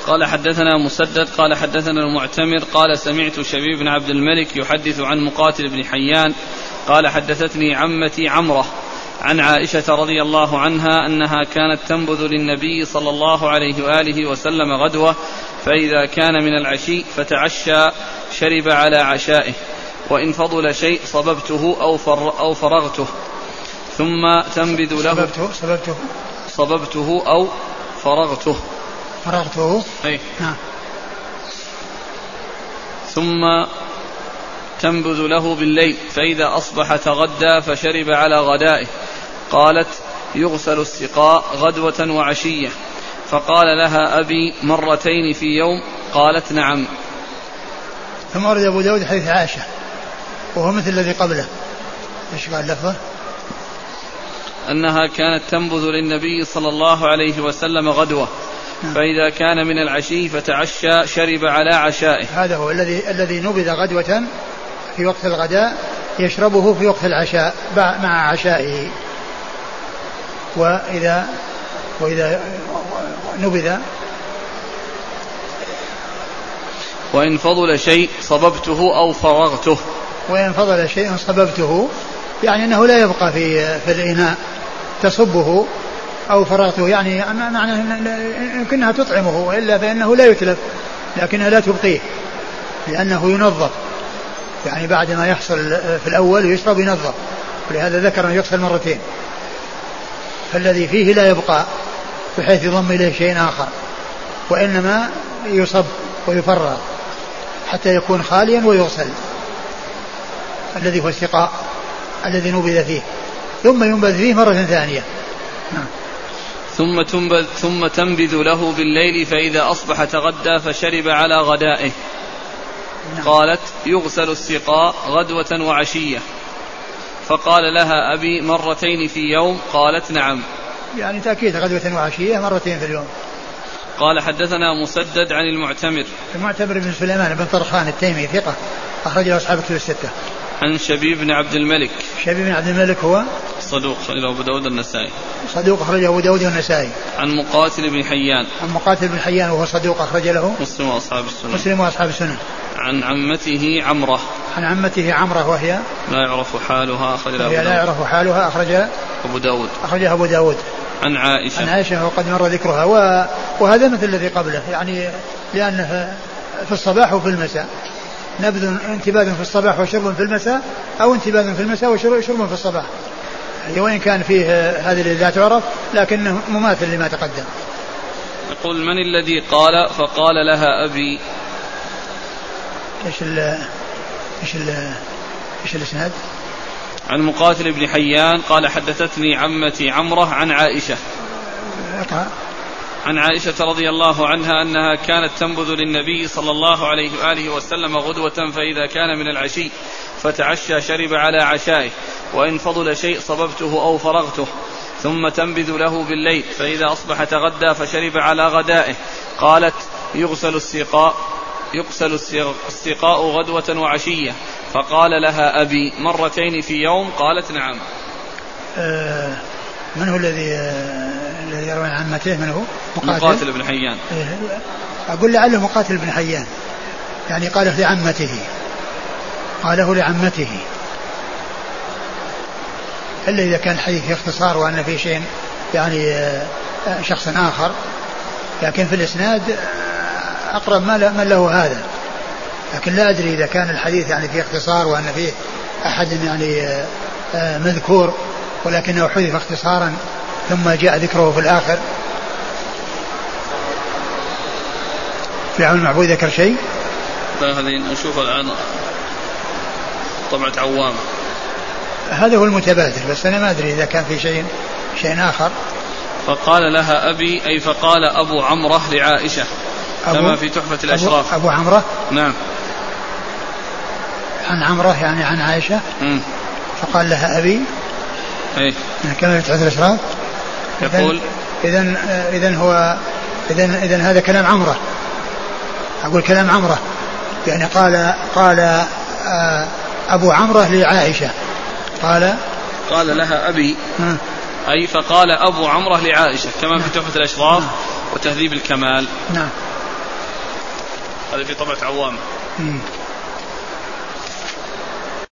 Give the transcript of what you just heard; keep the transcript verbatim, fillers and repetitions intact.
قال حدثنا مسدد قال حدثنا المعتمر قال سمعت شبيب بن عبد الملك يحدث عن مقاتل بن حيان قال حدثتني عمتي عمرة عن عائشة رضي الله عنها أنها كانت تنبذ للنبي صلى الله عليه وآله وسلم غدوة، فإذا كان من العشي فتعشى شرب على عشائه، وإن فضل شيء صببته أو, فر أو فرغته ثم تنبذ له صببته صببته, صببته أو فرغته فرغته أي. نعم. ثم تنبذ له بالليل، فإذا أصبح تغدى فشرب على غدائه. قالت يغسل السقاء غدوة وعشية، فقال لها أبي مرتين في يوم؟ قالت نعم. ثم ورد أبو داود حديث عائشة وهو مثل الذي قبله. إيش قال لفظه؟ أنها كانت تنبذ للنبي صلى الله عليه وسلم غدوة، فإذا كان من العشي فتعشى شرب على عشائه. هذا هو الذي الذي نبذ غدوة في وقت الغداء يشربه في وقت العشاء مع عشائه. وإذا وإذا نبذ وإن فضل شيء صببته أو فرغته. وإن فضل شيء صببته يعني أنه لا يبقى في في الإناء تصبه أو فرغته، يعني معنى يمكنها تطعمه، وإلا فإنه لا يتلف لكنها لا تبقيه لأنه ينظف، يعني بعد ما يحصل في الأول يشرب ينظف، ولهذا ذكر أن يغسل مرتين، فالذي فيه لا يبقى بحيث يضم إليه شيء آخر، وإنما يصب ويفرغ حتى يكون خاليا ويغسل الذي هو السقاء الذي نبذ فيه، ثم ينبذ فيه مرة ثانية. نعم. ثم تنبذ ثم تنبذ له بالليل، فإذا أصبح تغدى فشرب على غدائه. نعم. قالت يغسل السقاء غدوة وعشية، فقال لها أبي مرتين في يوم؟ قالت نعم. يعني تأكيد غدوة وعشية مرتين في اليوم. قال حدثنا مسدد عن المعتمر المعتمر بن سليمان بن طرخان التيمي ثقة أخرج له أصحاب الكتب الستة. عن شبيب بن عبد الملك. شبيب بن عبد الملك هو صدوق أخرجه أبو داود النسائي. صدوق أخرجه أبو داود والنسائي. عن مقاتل بن حيان. عن مقاتل بن حيان وهو صدوق أخرج له مسلم وأصحاب السنن. مسلم وأصحاب السنن. عن عمته عمرة. عن عمته عمرة وهي لا يعرف حالها أخرجها أبو داود. لا يعرف حالها أخرجها أبو داود. أخرجها أبو داود. عن عائشة. عن عائشة وقد مر ذكرها، وهذا مثل الذي قبله، يعني لأنه في الصباح وفي المساء، نبذ انتباذ في الصباح وشرب في المساء، أو انتباذ في المساء وشرب في الصباح، وإن كان فيه هذه اللي لا تعرف لكنه مماثل لما تقدم. يقول من الذي قال فقال لها أبي؟ إيش ال إيش ال إيش الإسناد؟ عن مقاتل بن حيان قال حدثتني عمتي عمرة عن عائشة. أقرأ. عن عائشة رضي الله عنها أنها كانت تنبذ للنبي صلى الله عليه وآله وسلم غدوة، فإذا كان من العشي فتعشى شرب على عشائه، وإن فضل شيء صببته أو فرغته، ثم تنبذ له بالليل، فإذا أصبح تغدى فشرب على غدائه. قالت يغسل السقاء يغسل السقاء غدوة وعشية، فقال لها أبي مرتين في يوم؟ قالت نعم. آه من هو الذي آه الذي يروي عن عمته؟ من هو؟ مقاتل, مقاتل بن حيان. أقول لعله مقاتل بن حيان، يعني قاله لعمته قاله لعمته إلا إذا كان الحديث في اختصار وأن في شيء يعني آه شخص آخر، لكن في الإسناد أقرب ما له هذا، لكن لا أدري إذا كان الحديث يعني في اختصار وأن فيه أحد يعني آه آه مذكور ولكنه حذف اختصارا ثم جاء ذكره في الآخر. في عون المعبود ذكر شيء؟ هذه نشوف الآن طبعة عوام، هذا هو المتبادر، بس أنا ما أدري إذا كان في شيء شيء آخر. فقال لها أبي أي فقال أبو عمرة لعائشة كما في تحفة الأشراف. أبو, أبو عمرة نعم. عن عمرة يعني عن عائشة. م. فقال لها أبي أي كما في تحفة الأشراف. يقول إذن إذن هو إذن إذن هذا كلام عمرة، أقول كلام عمرة يعني قال قال أبو عمرة لعائشة قال قال لها أبي م. أي فقال أبو عمرة لعائشة كما في تحفة الأشراف نعم. وتهذيب الكمال. نعم. هذا في طبعة عوام.